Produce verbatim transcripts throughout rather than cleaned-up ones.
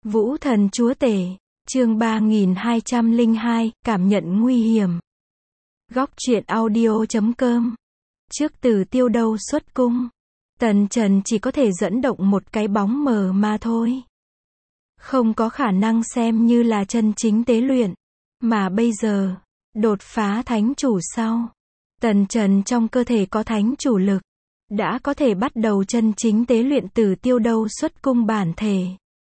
Vũ thần chúa tể, chương ba nghìn hai trăm lẻ hai, cảm nhận nguy hiểm. Góc truyện audio chấm com. Trước Từ Tiêu Đâu xuất cung, Tần Trần chỉ có thể dẫn động một cái bóng mờ mà thôi. Không có khả năng xem như là chân chính tế luyện. Mà bây giờ, đột phá thánh chủ sau, Tần Trần trong cơ thể có thánh chủ lực, đã có thể bắt đầu chân chính tế luyện Từ Tiêu Đâu xuất cung bản thể.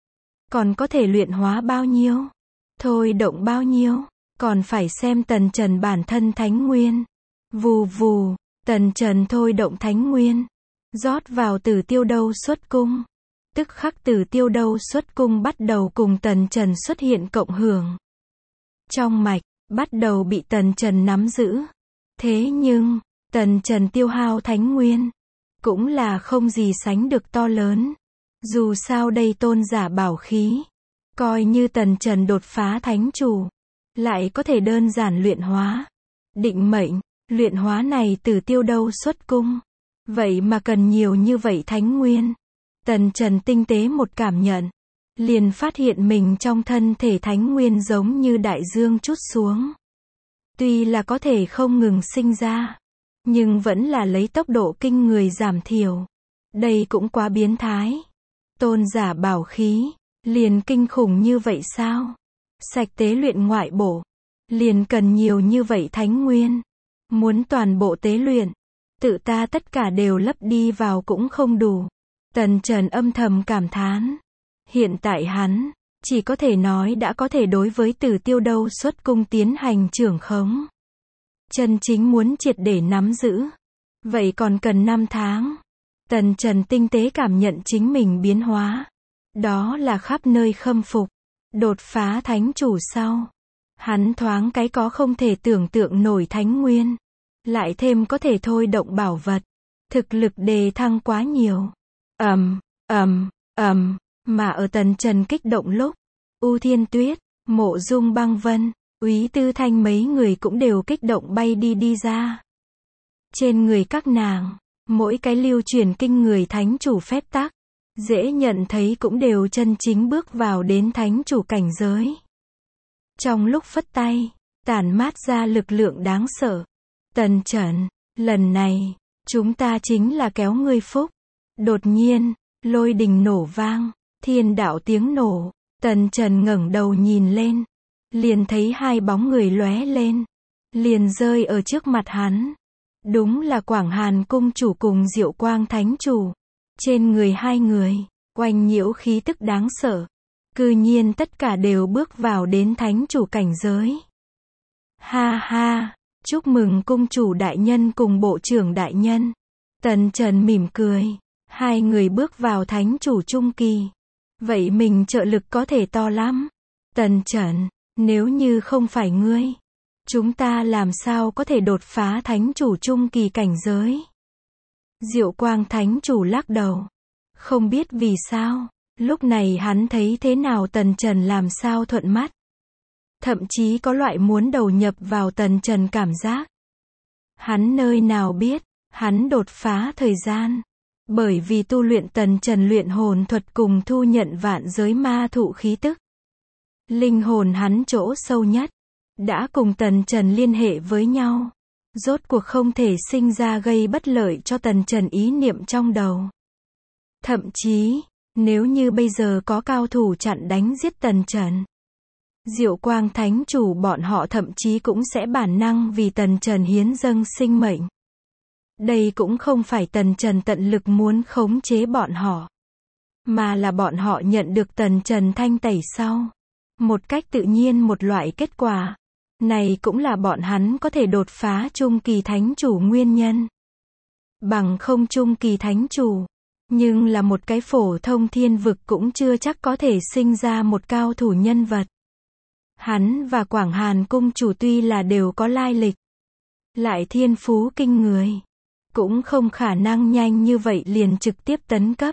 Còn có thể luyện hóa bao nhiêu? Thôi động bao nhiêu? Còn phải xem Tần Trần bản thân thánh nguyên. Vù vù, Tần Trần thôi động thánh nguyên, rót vào Từ Tiêu Đâu xuất cung. Tức khắc Từ Tiêu Đâu xuất cung bắt đầu cùng Tần Trần xuất hiện cộng hưởng. Trong mạch, bắt đầu bị Tần Trần nắm giữ. Thế nhưng, Tần Trần tiêu hao thánh nguyên, cũng là không gì sánh được to lớn. Dù sao đây tôn giả bảo khí, coi như Tần Trần đột phá thánh chủ, lại có thể đơn giản luyện hóa. Định mệnh, luyện hóa này Từ Tiêu Đâu xuất cung. Vậy mà cần nhiều như vậy thánh nguyên. Tần Trần tinh tế một cảm nhận, liền phát hiện mình trong thân thể thánh nguyên giống như đại dương trút xuống. Tuy là có thể không ngừng sinh ra, nhưng vẫn là lấy tốc độ kinh người giảm thiểu. Đây cũng quá biến thái. Tôn giả bảo khí, liền kinh khủng như vậy sao? Sạch tế luyện ngoại bổ, liền cần nhiều như vậy thánh nguyên. Muốn toàn bộ tế luyện, tự ta tất cả đều lấp đi vào cũng không đủ. Tần Trần âm thầm cảm thán. Hiện tại hắn, chỉ có thể nói đã có thể đối với Từ Tiêu Đâu xuất cung tiến hành trưởng khống. Chân chính muốn triệt để nắm giữ, vậy còn cần năm tháng. Tần Trần tinh tế cảm nhận chính mình biến hóa. Đó là khắp nơi khâm phục. Đột phá thánh chủ sau, hắn thoáng cái có không thể tưởng tượng nổi thánh nguyên. Lại thêm có thể thôi động bảo vật. Thực lực đề thăng quá nhiều. Ầm, ầm, ầm, mà ở Tần Trần kích động lúc, U Thiên Tuyết, Mộ Dung Băng Vân, Úy Tư Thanh mấy người cũng đều kích động bay đi đi ra. Trên người các nàng, mỗi cái lưu truyền kinh người thánh chủ phép tắc, dễ nhận thấy cũng đều chân chính bước vào đến thánh chủ cảnh giới. Trong lúc phất tay, tản mát ra lực lượng đáng sợ. Tần Trần, lần này, chúng ta chính là kéo ngươi phúc. Đột nhiên, lôi đình nổ vang, thiên đạo tiếng nổ. Tần Trần ngẩng đầu nhìn lên, liền thấy hai bóng người lóe lên, liền rơi ở trước mặt hắn. Đúng là Quảng Hàn cung chủ cùng Diệu Quang thánh chủ. Trên người hai người, oanh nhiễu khí tức đáng sợ. Cư nhiên tất cả đều bước vào đến thánh chủ cảnh giới. Ha ha, chúc mừng cung chủ đại nhân cùng bộ trưởng đại nhân. Tần Trần mỉm cười. Hai người bước vào thánh chủ trung kỳ. Vậy mình trợ lực có thể to lắm. Tần Trần, nếu như không phải ngươi, chúng ta làm sao có thể đột phá thánh chủ trung kỳ cảnh giới? Diệu Quang thánh chủ lắc đầu. Không biết vì sao, lúc này hắn thấy thế nào Tần Trần làm sao thuận mắt. Thậm chí có loại muốn đầu nhập vào Tần Trần cảm giác. Hắn nơi nào biết, hắn đột phá thời gian. Bởi vì tu luyện Tần Trần luyện hồn thuật cùng thu nhận vạn giới ma thụ khí tức. Linh hồn hắn chỗ sâu nhất, đã cùng Tần Trần liên hệ với nhau. Rốt cuộc không thể sinh ra gây bất lợi cho Tần Trần ý niệm trong đầu. Thậm chí, nếu như bây giờ có cao thủ chặn đánh giết Tần Trần, Diệu Quang thánh chủ bọn họ thậm chí cũng sẽ bản năng vì Tần Trần hiến dâng sinh mệnh. Đây cũng không phải Tần Trần tận lực muốn khống chế bọn họ, mà là bọn họ nhận được Tần Trần thanh tẩy sau. Một cách tự nhiên một loại kết quả. Này cũng là bọn hắn có thể đột phá trung kỳ thánh chủ nguyên nhân. Bằng không trung kỳ thánh chủ, nhưng là một cái phổ thông thiên vực cũng chưa chắc có thể sinh ra một cao thủ nhân vật. Hắn và Quảng Hàn cung chủ tuy là đều có lai lịch, lại thiên phú kinh người, cũng không khả năng nhanh như vậy liền trực tiếp tấn cấp.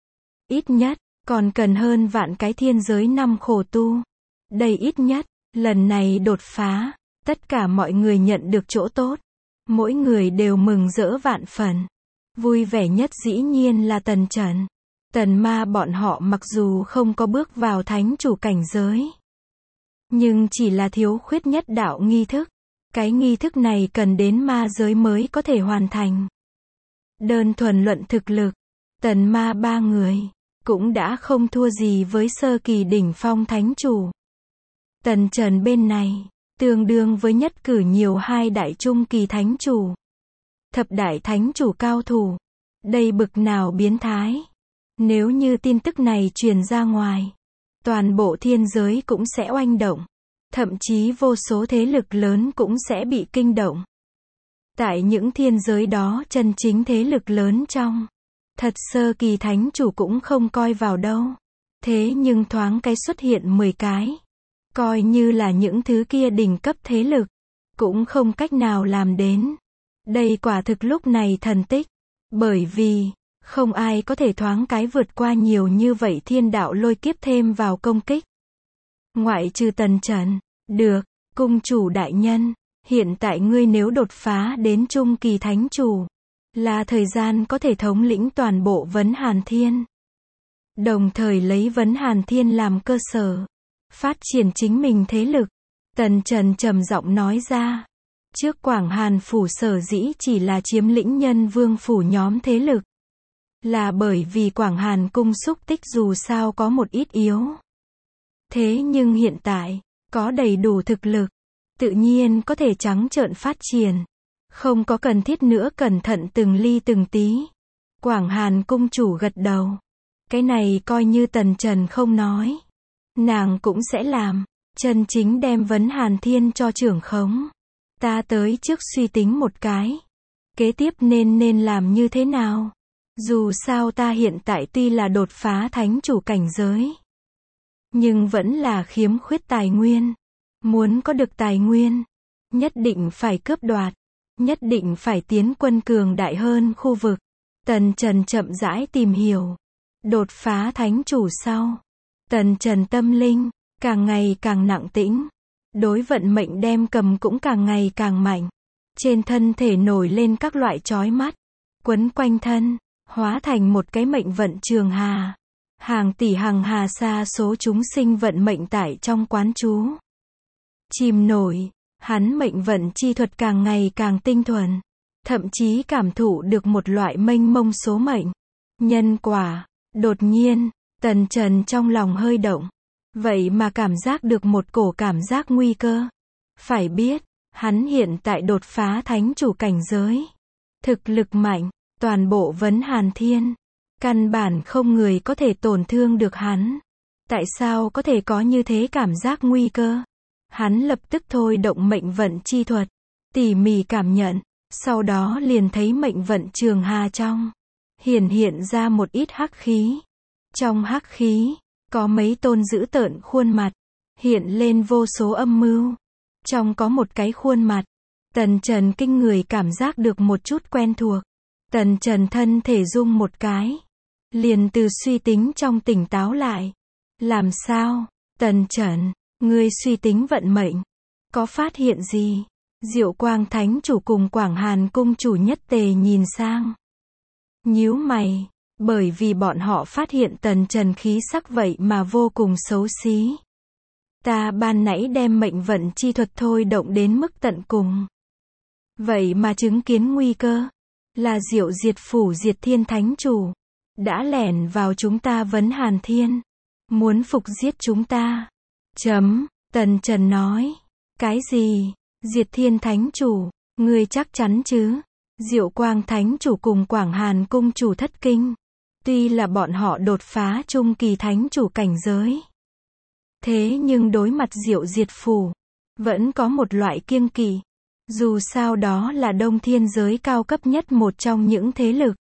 Ít nhất, còn cần hơn vạn cái thiên giới năm khổ tu. Đây ít nhất, lần này đột phá, tất cả mọi người nhận được chỗ tốt. Mỗi người đều mừng rỡ vạn phần. Vui vẻ nhất dĩ nhiên là Tần Trần. Tần ma bọn họ mặc dù không có bước vào thánh chủ cảnh giới, nhưng chỉ là thiếu khuyết nhất đạo nghi thức. Cái nghi thức này cần đến ma giới mới có thể hoàn thành. Đơn thuần luận thực lực, tần ma ba người cũng đã không thua gì với sơ kỳ đỉnh phong thánh chủ. Tần Trần bên này, tương đương với nhất cử nhiều hai đại trung kỳ thánh chủ. Thập đại thánh chủ cao thủ. Đây bực nào biến thái. Nếu như tin tức này truyền ra ngoài, toàn bộ thiên giới cũng sẽ oanh động. Thậm chí vô số thế lực lớn cũng sẽ bị kinh động. Tại những thiên giới đó chân chính thế lực lớn trong, thật sơ kỳ thánh chủ cũng không coi vào đâu. Thế nhưng thoáng cái xuất hiện mười cái. Coi như là những thứ kia đỉnh cấp thế lực, cũng không cách nào làm đến. Đây quả thực lúc này thần tích. Bởi vì, không ai có thể thoáng cái vượt qua nhiều như vậy thiên đạo lôi kiếp thêm vào công kích. Ngoại trừ Tần Trần. Được, cung chủ đại nhân, hiện tại ngươi nếu đột phá đến trung kỳ thánh chủ, là thời gian có thể thống lĩnh toàn bộ Vấn Hàn Thiên. Đồng thời lấy Vấn Hàn Thiên làm cơ sở, phát triển chính mình thế lực. Tần Trần trầm giọng nói ra. Trước Quảng Hàn Phủ sở dĩ chỉ là chiếm lĩnh Nhân Vương Phủ nhóm thế lực, là bởi vì Quảng Hàn Cung xúc tích dù sao có một ít yếu. Thế nhưng hiện tại, có đầy đủ thực lực, tự nhiên có thể trắng trợn phát triển. Không có cần thiết nữa cẩn thận từng ly từng tí. Quảng Hàn Cung chủ gật đầu. Cái này coi như Tần Trần không nói, nàng cũng sẽ làm. Chân chính đem Vấn Hàn Thiên cho trưởng khống. Ta tới trước suy tính một cái. Kế tiếp nên nên làm như thế nào? Dù sao ta hiện tại tuy là đột phá thánh chủ cảnh giới, nhưng vẫn là khiếm khuyết tài nguyên. Muốn có được tài nguyên, nhất định phải cướp đoạt, nhất định phải tiến quân cường đại hơn khu vực. Tần Trần chậm rãi tìm hiểu. Đột phá thánh chủ sau, Tần Trần tâm linh càng ngày càng nặng tĩnh. Đối vận mệnh đem cầm cũng càng ngày càng mạnh. Trên thân thể nổi lên các loại chói mắt, quấn quanh thân, hóa thành một cái mệnh vận trường hà. Hàng tỷ hàng hà xa số chúng sinh vận mệnh tại trong quán chú. Chìm nổi, hắn mệnh vận chi thuật càng ngày càng tinh thuần. Thậm chí cảm thụ được một loại mênh mông số mệnh. Nhân quả. Đột nhiên, Tần Trần trong lòng hơi động. Vậy mà cảm giác được một cổ cảm giác nguy cơ. Phải biết, hắn hiện tại đột phá thánh chủ cảnh giới. Thực lực mạnh, toàn bộ Vấn Hàn Thiên. Căn bản không người có thể tổn thương được hắn. Tại sao có thể có như thế cảm giác nguy cơ? Hắn lập tức thôi động mệnh vận chi thuật, tỉ mỉ cảm nhận, sau đó liền thấy mệnh vận trường hà trong hiển hiện ra một ít hắc khí. Trong hắc khí, có mấy tôn dữ tợn khuôn mặt, hiện lên vô số âm mưu. Trong có một cái khuôn mặt, Tần Trần kinh người cảm giác được một chút quen thuộc. Tần Trần thân thể rung một cái, liền từ suy tính trong tỉnh táo lại. Làm sao? Tần Trần, ngươi suy tính vận mệnh, có phát hiện gì? Diệu Quang Thánh chủ cùng Quảng Hàn Cung chủ nhất tề nhìn sang, nhíu mày, bởi vì bọn họ phát hiện Tần Trần khí sắc vậy mà vô cùng xấu xí. Ta ban nãy đem mệnh vận chi thuật thôi động đến mức tận cùng, vậy mà chứng kiến nguy cơ, là Diệu Diệt Phủ Diệt Thiên Thánh chủ đã lẻn vào chúng ta Vấn Hàn Thiên, muốn phục giết chúng ta. Chấm, Tần Trần nói. Cái gì? Diệt Thiên Thánh chủ, ngươi chắc chắn chứ? Diệu Quang Thánh chủ cùng Quảng Hàn Cung chủ thất kinh. Tuy là bọn họ đột phá trung kỳ thánh chủ cảnh giới, thế nhưng đối mặt Diệu Diệt Phủ, vẫn có một loại kiêng kỵ. Dù sao đó là Đông Thiên giới cao cấp nhất một trong những thế lực.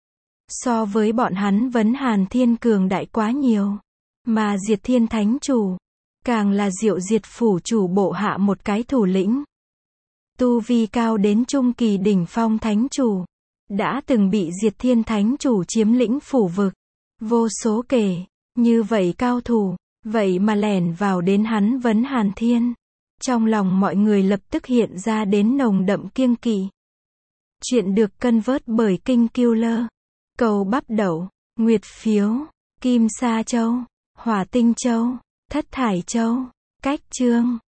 So với bọn hắn Vấn Hàn Thiên cường đại quá nhiều. Mà Diệt Thiên Thánh chủ, càng là Diệu Diệt Phủ chủ bộ hạ một cái thủ lĩnh. Tu vi cao đến trung kỳ đỉnh phong thánh chủ, đã từng bị Diệt Thiên Thánh chủ chiếm lĩnh phủ vực. Vô số kể, như vậy cao thủ, vậy mà lẻn vào đến hắn Vấn Hàn Thiên. Trong lòng mọi người lập tức hiện ra đến nồng đậm kiêng kỵ. Chuyện được cân vớt bởi King Killer. Cầu bắp đậu, Nguyệt Phiếu, Kim Sa Châu, Hỏa Tinh Châu, Thất Thải Châu, Cách Chương.